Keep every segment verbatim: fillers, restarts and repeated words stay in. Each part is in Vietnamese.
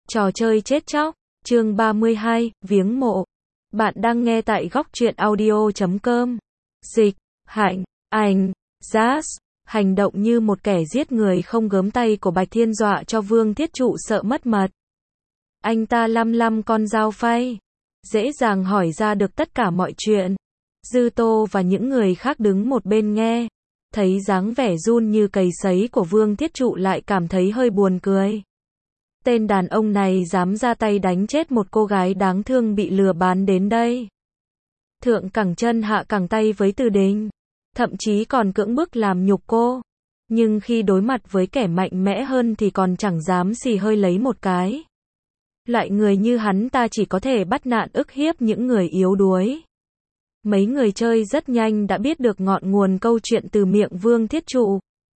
Trò chơi chết chóc, chương ba mươi hai, viếng mộ. Bạn đang nghe tại góc truyện audio chấm com. Dịch, Hạnh, Ảnh, Jazz, hành động như một kẻ giết người không gớm tay của Bạch Thiên dọa cho Vương Thiết Trụ sợ mất mật. Anh ta lăm lăm con dao phay, dễ dàng hỏi ra được tất cả mọi chuyện. Dư Tô và những người khác đứng một bên nghe, thấy dáng vẻ run như cầy sấy của Vương Thiết Trụ lại cảm thấy hơi buồn cười. Tên đàn ông này dám ra tay đánh chết một cô gái đáng thương bị lừa bán đến đây. Thượng cẳng chân hạ cẳng tay với Từ Đình, thậm chí còn cưỡng bức làm nhục cô. Nhưng khi đối mặt với kẻ mạnh mẽ hơn thì còn chẳng dám xì hơi lấy một cái. Loại người như hắn ta chỉ có thể bắt nạn ức hiếp những người yếu đuối. Mấy người chơi rất nhanh đã biết được ngọn nguồn câu chuyện từ miệng Vương Thiết Trụ.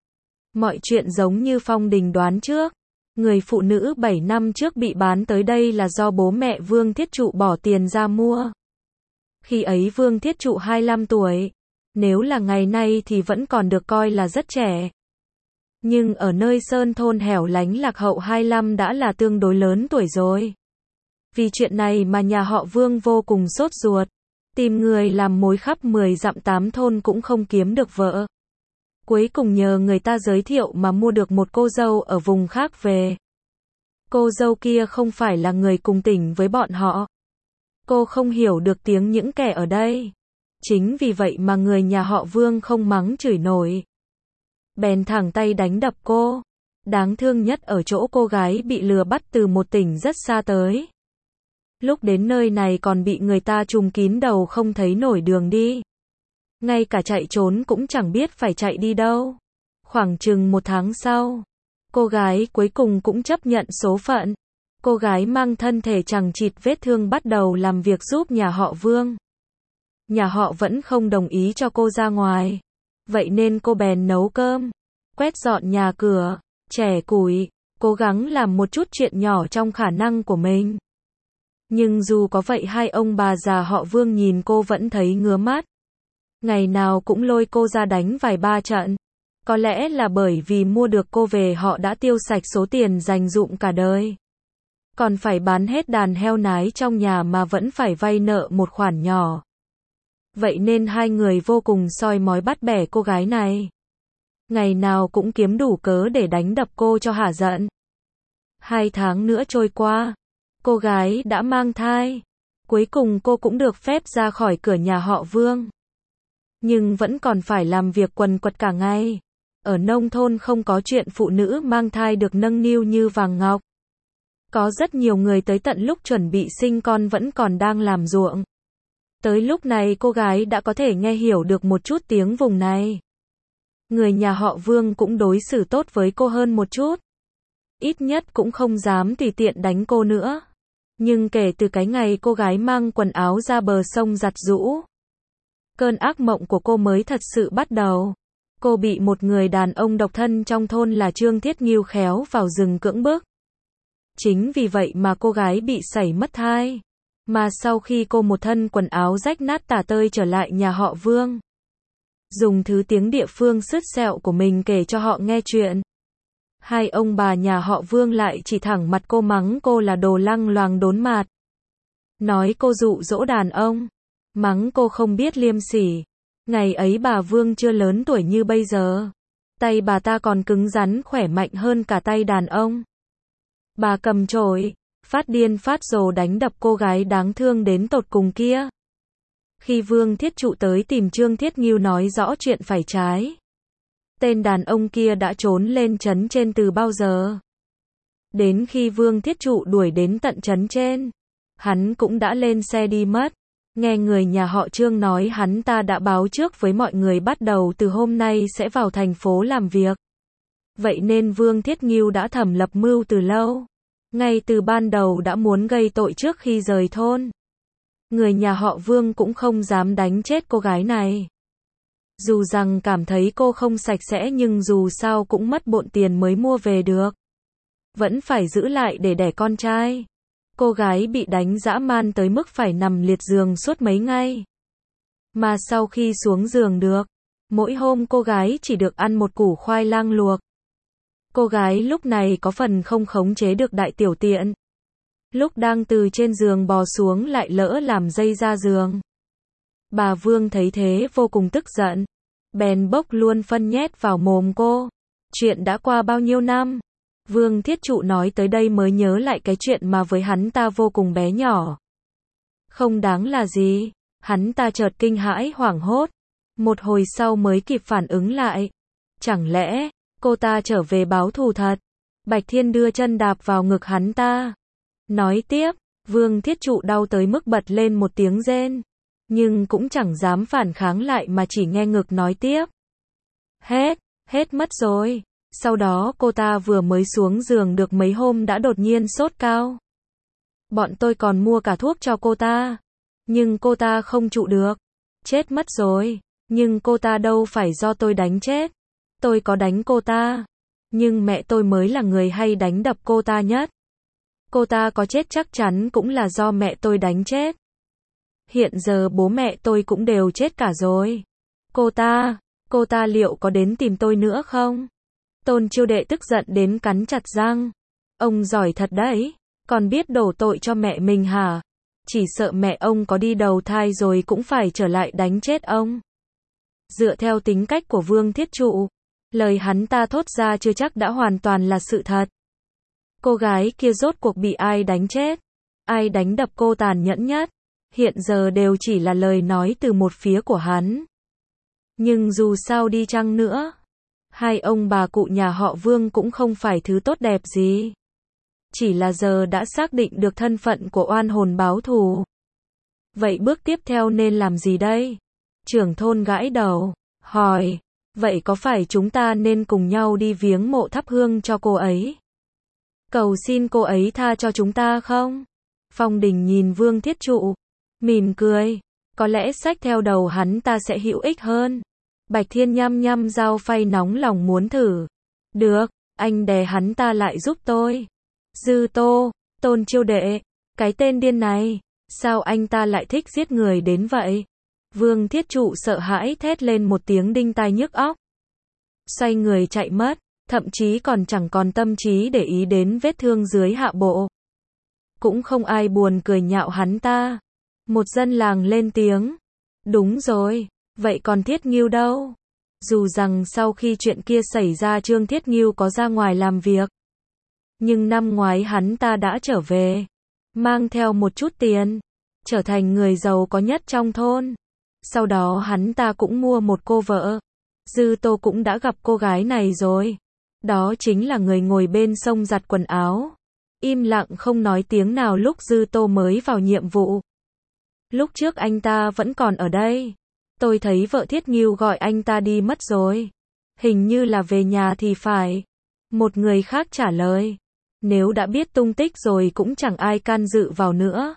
Mọi chuyện giống như Phong Đình đoán trước. Người phụ nữ bảy năm trước bị bán tới đây là do bố mẹ Vương Thiết Trụ bỏ tiền ra mua. Khi ấy Vương Thiết Trụ hai mươi lăm tuổi. Nếu là ngày nay thì vẫn còn được coi là rất trẻ. Nhưng ở nơi sơn thôn hẻo lánh lạc hậu hai mươi lăm đã là tương đối lớn tuổi rồi. Vì chuyện này mà nhà họ Vương vô cùng sốt ruột. Tìm người làm mối khắp mười dặm tám thôn cũng không kiếm được vợ. Cuối cùng nhờ người ta giới thiệu mà mua được một cô dâu ở vùng khác về. Cô dâu kia không phải là người cùng tỉnh với bọn họ. Cô không hiểu được tiếng những kẻ ở đây. Chính vì vậy mà người nhà họ Vương không mắng chửi nổi. Bèn thẳng tay đánh đập cô. Đáng thương nhất ở chỗ cô gái bị lừa bắt từ một tỉnh rất xa tới. Lúc đến nơi này còn bị người ta trùm kín đầu không thấy nổi đường đi. Ngay cả chạy trốn cũng chẳng biết phải chạy đi đâu. Khoảng chừng một tháng sau, cô gái cuối cùng cũng chấp nhận số phận. Cô gái mang thân thể chằng chịt vết thương bắt đầu làm việc giúp nhà họ Vương. Nhà họ vẫn không đồng ý cho cô ra ngoài. Vậy nên cô bèn nấu cơm, quét dọn nhà cửa, chẻ củi, cố gắng làm một chút chuyện nhỏ trong khả năng của mình. Nhưng dù có vậy hai ông bà già họ Vương nhìn cô vẫn thấy ngứa mắt. Ngày nào cũng lôi cô ra đánh vài ba trận. Có lẽ là bởi vì mua được cô về họ đã tiêu sạch số tiền dành dụm cả đời. Còn phải bán hết đàn heo nái trong nhà mà vẫn phải vay nợ một khoản nhỏ. Vậy nên hai người vô cùng soi mói bắt bẻ cô gái này. Ngày nào cũng kiếm đủ cớ để đánh đập cô cho hả giận. Hai tháng nữa trôi qua, cô gái đã mang thai. Cuối cùng cô cũng được phép ra khỏi cửa nhà họ Vương. Nhưng vẫn còn phải làm việc quần quật cả ngày. Ở nông thôn không có chuyện phụ nữ mang thai được nâng niu như vàng ngọc. Có rất nhiều người tới tận lúc chuẩn bị sinh con vẫn còn đang làm ruộng. Tới lúc này cô gái đã có thể nghe hiểu được một chút tiếng vùng này. Người nhà họ Vương cũng đối xử tốt với cô hơn một chút. Ít nhất cũng không dám tùy tiện đánh cô nữa. Nhưng kể từ cái ngày cô gái mang quần áo ra bờ sông giặt giũ, cơn ác mộng của cô mới thật sự bắt đầu. Cô bị một người đàn ông độc thân trong thôn là Trương Thiết Ngưu khéo vào rừng cưỡng bức. Chính vì vậy mà cô gái bị sảy mất thai. Mà sau khi cô một thân quần áo rách nát tả tơi trở lại nhà họ Vương, dùng thứ tiếng địa phương sứt sẹo của mình kể cho họ nghe chuyện, hai ông bà nhà họ Vương lại chỉ thẳng mặt cô mắng cô là đồ lăng loàng đốn mạt. Nói cô dụ dỗ đàn ông. Mắng cô không biết liêm sỉ. Ngày ấy bà Vương chưa lớn tuổi như bây giờ. Tay bà ta còn cứng rắn khỏe mạnh hơn cả tay đàn ông. Bà cầm chổi, phát điên phát rồ đánh đập cô gái đáng thương đến tột cùng kia. Khi Vương Thiết Trụ tới tìm Trương Thiết Ngưu nói rõ chuyện phải trái, tên đàn ông kia đã trốn lên trấn trên từ bao giờ. Đến khi Vương Thiết Trụ đuổi đến tận trấn trên, hắn cũng đã lên xe đi mất. Nghe người nhà họ Trương nói hắn ta đã báo trước với mọi người bắt đầu từ hôm nay sẽ vào thành phố làm việc. Vậy nên Vương Thiết Ngưu đã thầm lập mưu từ lâu. Ngay từ ban đầu đã muốn gây tội trước khi rời thôn. Người nhà họ Vương cũng không dám đánh chết cô gái này. Dù rằng cảm thấy cô không sạch sẽ nhưng dù sao cũng mất bộn tiền mới mua về được. Vẫn phải giữ lại để đẻ con trai. Cô gái bị đánh dã man tới mức phải nằm liệt giường suốt mấy ngày. Mà sau khi xuống giường được, mỗi hôm cô gái chỉ được ăn một củ khoai lang luộc. Cô gái lúc này có phần không khống chế được đại tiểu tiện. Lúc đang từ trên giường bò xuống lại lỡ làm dây ra giường. Bà Vương thấy thế vô cùng tức giận. Bèn bốc luôn phân nhét vào mồm cô. Chuyện đã qua bao nhiêu năm? Vương Thiết Trụ nói tới đây mới nhớ lại cái chuyện mà với hắn ta vô cùng bé nhỏ. Không đáng là gì. Hắn ta chợt kinh hãi hoảng hốt. Một hồi sau mới kịp phản ứng lại. Chẳng lẽ, cô ta trở về báo thù thật? Bạch Thiên đưa chân đạp vào ngực hắn ta. Nói tiếp, Vương Thiết Trụ đau tới mức bật lên một tiếng rên. Nhưng cũng chẳng dám phản kháng lại mà chỉ nghe ngực nói tiếp. Hết, hết mất rồi. Sau đó cô ta vừa mới xuống giường được mấy hôm đã đột nhiên sốt cao. Bọn tôi còn mua cả thuốc cho cô ta. Nhưng cô ta không trụ được. Chết mất rồi. Nhưng cô ta đâu phải do tôi đánh chết. Tôi có đánh cô ta. Nhưng mẹ tôi mới là người hay đánh đập cô ta nhất. Cô ta có chết chắc chắn cũng là do mẹ tôi đánh chết. Hiện giờ bố mẹ tôi cũng đều chết cả rồi. Cô ta, cô ta liệu có đến tìm tôi nữa không? Tôn Chiêu Đệ tức giận đến cắn chặt răng. Ông giỏi thật đấy, còn biết đổ tội cho mẹ mình hả? Chỉ sợ mẹ ông có đi đầu thai rồi cũng phải trở lại đánh chết ông. Dựa theo tính cách của Vương Thiết Trụ, lời hắn ta thốt ra chưa chắc đã hoàn toàn là sự thật. Cô gái kia rốt cuộc bị ai đánh chết? Ai đánh đập cô tàn nhẫn nhất? Hiện giờ đều chỉ là lời nói từ một phía của hắn. Nhưng dù sao đi chăng nữa, hai ông bà cụ nhà họ Vương cũng không phải thứ tốt đẹp gì. Chỉ là giờ đã xác định được thân phận của oan hồn báo thù. Vậy bước tiếp theo nên làm gì đây? Trưởng thôn gãi đầu, hỏi, vậy có phải chúng ta nên cùng nhau đi viếng mộ thắp hương cho cô ấy? Cầu xin cô ấy tha cho chúng ta không? Phong Đình nhìn Vương Thiết Trụ, mỉm cười, có lẽ xách theo đầu hắn ta sẽ hữu ích hơn. Bạch Thiên nhăm nhăm dao phay nóng lòng muốn thử. Được, anh đè hắn ta lại giúp tôi. Dư Tô, Tôn Chiêu Đệ, cái tên điên này, sao anh ta lại thích giết người đến vậy? Vương Thiết Trụ sợ hãi thét lên một tiếng đinh tai nhức óc. Xoay người chạy mất, thậm chí còn chẳng còn tâm trí để ý đến vết thương dưới hạ bộ. Cũng không ai buồn cười nhạo hắn ta. Một dân làng lên tiếng. Đúng rồi, vậy còn Thiết Ngưu đâu? Dù rằng sau khi chuyện kia xảy ra Trương Thiết Ngưu có ra ngoài làm việc. Nhưng năm ngoái hắn ta đã trở về. Mang theo một chút tiền. Trở thành người giàu có nhất trong thôn. Sau đó hắn ta cũng mua một cô vợ. Dư Tô cũng đã gặp cô gái này rồi. Đó chính là người ngồi bên sông giặt quần áo. Im lặng không nói tiếng nào lúc Dư Tô mới vào nhiệm vụ. Lúc trước anh ta vẫn còn ở đây. Tôi thấy vợ Thiết Ngưu gọi anh ta đi mất rồi. Hình như là về nhà thì phải. Một người khác trả lời. Nếu đã biết tung tích rồi cũng chẳng ai can dự vào nữa.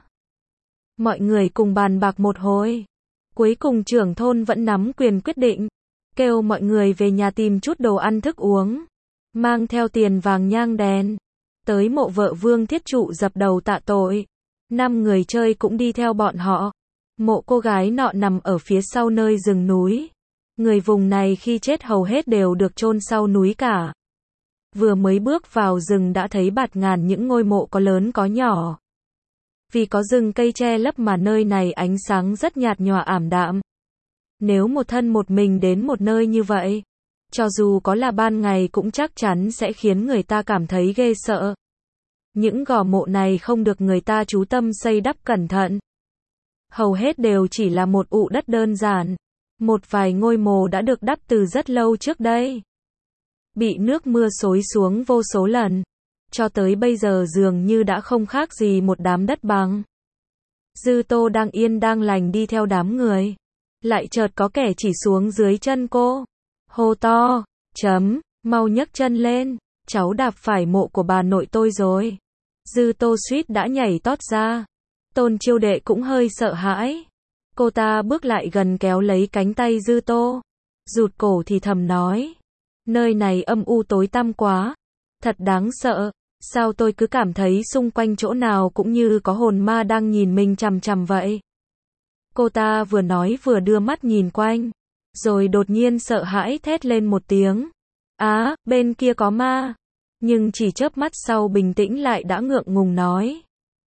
Mọi người cùng bàn bạc một hồi. Cuối cùng trưởng thôn vẫn nắm quyền quyết định. Kêu mọi người về nhà tìm chút đồ ăn thức uống. Mang theo tiền vàng nhang đèn. Tới mộ vợ Vương Thiết Trụ dập đầu tạ tội. Năm người chơi cũng đi theo bọn họ. Mộ cô gái nọ nằm ở phía sau nơi rừng núi. Người vùng này khi chết hầu hết đều được chôn sau núi cả. Vừa mới bước vào rừng đã thấy bạt ngàn những ngôi mộ có lớn có nhỏ. Vì có rừng cây che lấp mà nơi này ánh sáng rất nhạt nhòa ảm đạm. Nếu một thân một mình đến một nơi như vậy, cho dù có là ban ngày cũng chắc chắn sẽ khiến người ta cảm thấy ghê sợ. Những gò mộ này không được người ta chú tâm xây đắp cẩn thận. Hầu hết đều chỉ là một ụ đất đơn giản. Một vài ngôi mộ đã được đắp từ rất lâu trước đây. Bị nước mưa xối xuống vô số lần. Cho tới bây giờ dường như đã không khác gì một đám đất bằng. Dư Tô đang yên đang lành đi theo đám người. Lại chợt có kẻ chỉ xuống dưới chân cô. Hô to, chấm, mau nhấc chân lên. Cháu đạp phải mộ của bà nội tôi rồi. Dư Tô suýt đã nhảy tót ra. Tôn Chiêu Đệ cũng hơi sợ hãi. Cô ta bước lại gần kéo lấy cánh tay Dư Tô. Rụt cổ thì thầm nói. Nơi này âm u tối tăm quá. Thật đáng sợ. Sao tôi cứ cảm thấy xung quanh chỗ nào cũng như có hồn ma đang nhìn mình chằm chằm vậy. Cô ta vừa nói vừa đưa mắt nhìn quanh. Rồi đột nhiên sợ hãi thét lên một tiếng. Á, bên kia có ma. Nhưng chỉ chớp mắt sau bình tĩnh lại đã ngượng ngùng nói.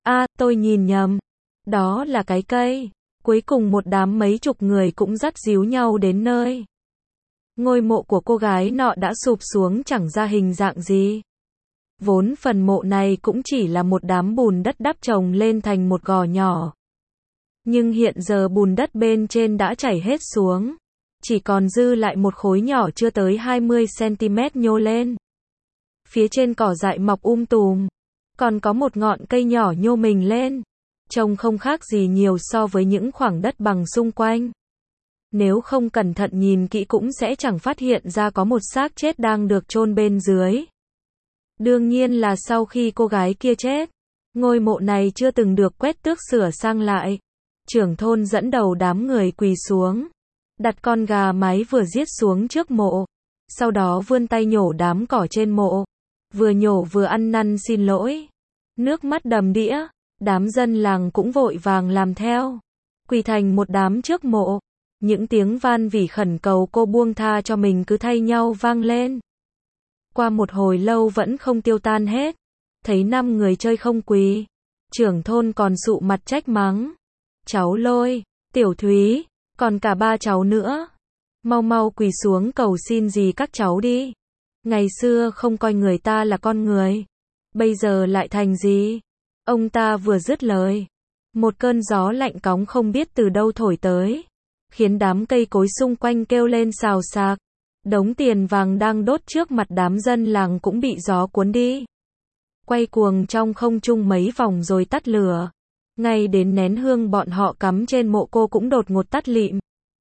A, tôi nhìn nhầm. Đó là cái cây. Cuối cùng một đám mấy chục người cũng dắt díu nhau đến nơi. Ngôi mộ của cô gái nọ đã sụp xuống chẳng ra hình dạng gì. Vốn phần mộ này cũng chỉ là một đám bùn đất đắp chồng lên thành một gò nhỏ. Nhưng hiện giờ bùn đất bên trên đã chảy hết xuống. Chỉ còn dư lại một khối nhỏ chưa tới hai mươi xăng-ti-mét nhô lên. Phía trên cỏ dại mọc um tùm. Còn có một ngọn cây nhỏ nhô mình lên. Trông không khác gì nhiều so với những khoảng đất bằng xung quanh. Nếu không cẩn thận nhìn kỹ cũng sẽ chẳng phát hiện ra có một xác chết đang được chôn bên dưới. Đương nhiên là sau khi cô gái kia chết. Ngôi mộ này chưa từng được quét tước sửa sang lại. Trưởng thôn dẫn đầu đám người quỳ xuống. Đặt con gà mái vừa giết xuống trước mộ. Sau đó vươn tay nhổ đám cỏ trên mộ. Vừa nhổ vừa ăn năn xin lỗi. Nước mắt đầm đìa. Đám dân làng cũng vội vàng làm theo. Quỳ thành một đám trước mộ. Những tiếng van vỉ khẩn cầu cô buông tha cho mình cứ thay nhau vang lên. Qua một hồi lâu vẫn không tiêu tan hết. Thấy năm người chơi không quỳ. Trưởng thôn còn sụ mặt trách mắng. Cháu Lôi, Tiểu Thúy, còn cả ba cháu nữa. Mau mau quỳ xuống cầu xin gì các cháu đi. Ngày xưa không coi người ta là con người. Bây giờ lại thành gì? Ông ta vừa dứt lời. Một cơn gió lạnh cóng không biết từ đâu thổi tới. Khiến đám cây cối xung quanh kêu lên xào xạc. Đống tiền vàng đang đốt trước mặt đám dân làng cũng bị gió cuốn đi. Quay cuồng trong không trung mấy vòng rồi tắt lửa. Ngay đến nén hương bọn họ cắm trên mộ cô cũng đột ngột tắt lịm.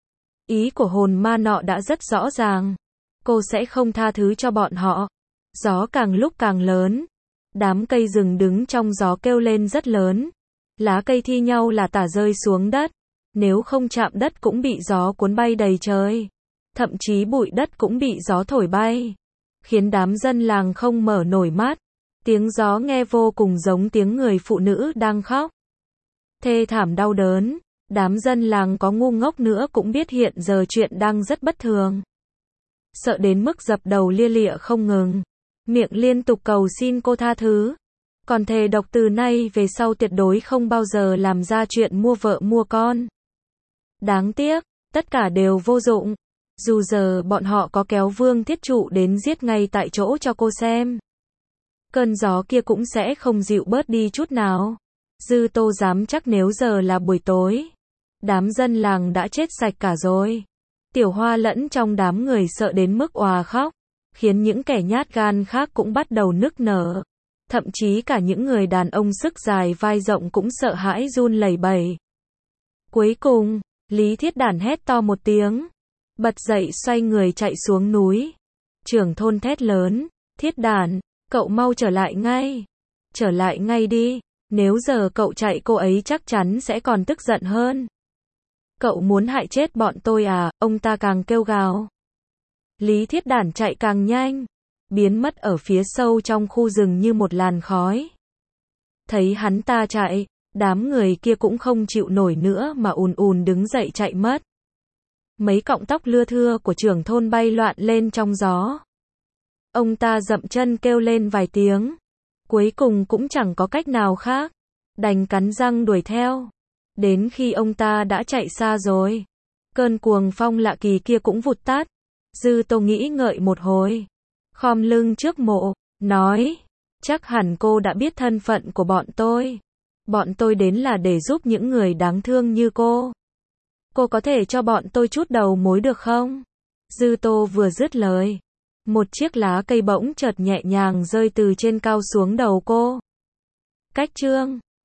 Ý của hồn ma nọ đã rất rõ ràng. Cô sẽ không tha thứ cho bọn họ. Gió càng lúc càng lớn. Đám cây rừng đứng trong gió kêu lên rất lớn. Lá cây thi nhau là tả rơi xuống đất. Nếu không chạm đất cũng bị gió cuốn bay đầy trời. Thậm chí bụi đất cũng bị gió thổi bay. Khiến đám dân làng không mở nổi mắt. Tiếng gió nghe vô cùng giống tiếng người phụ nữ đang khóc. Thê thảm đau đớn. Đám dân làng có ngu ngốc nữa cũng biết hiện giờ chuyện đang rất bất thường. Sợ đến mức dập đầu lia lịa không ngừng. Miệng liên tục cầu xin cô tha thứ. Còn thề độc từ nay về sau tuyệt đối không bao giờ làm ra chuyện mua vợ mua con. Đáng tiếc, tất cả đều vô dụng. Dù giờ bọn họ có kéo Vương Thiết Trụ đến giết ngay tại chỗ cho cô xem. Cơn gió kia cũng sẽ không dịu bớt đi chút nào. Dư Tô dám chắc nếu giờ là buổi tối. Đám dân làng đã chết sạch cả rồi. Tiểu Hoa lẫn trong đám người sợ đến mức òa khóc. Khiến những kẻ nhát gan khác cũng bắt đầu nức nở. Thậm chí cả những người đàn ông sức dài vai rộng cũng sợ hãi run lẩy bẩy. Cuối cùng, Lý Thiết Đản hét to một tiếng. Bật dậy xoay người chạy xuống núi. Trưởng thôn thét lớn. Thiết Đản, cậu mau trở lại ngay. Trở lại ngay đi. Nếu giờ cậu chạy cô ấy chắc chắn sẽ còn tức giận hơn. Cậu muốn hại chết bọn tôi à? Ông ta càng kêu gào. Lý Thiết Đản chạy càng nhanh. Biến mất ở phía sâu trong khu rừng như một làn khói. Thấy hắn ta chạy, đám người kia cũng không chịu nổi nữa mà ùn ùn đứng dậy chạy mất. Mấy cọng tóc lưa thưa của trưởng thôn bay loạn lên trong gió. Ông ta dậm chân kêu lên vài tiếng. Cuối cùng cũng chẳng có cách nào khác. Đành cắn răng đuổi theo. Đến khi ông ta đã chạy xa rồi. Cơn cuồng phong lạ kỳ kia cũng vụt tắt. Dư Tô nghĩ ngợi một hồi. Khom lưng trước mộ, nói. Chắc hẳn cô đã biết thân phận của bọn tôi. Bọn tôi đến là để giúp những người đáng thương như cô. Cô có thể cho bọn tôi chút đầu mối được không? Dư Tô vừa dứt lời. Một chiếc lá cây bỗng chợt nhẹ nhàng rơi từ trên cao xuống đầu cô. Cách chương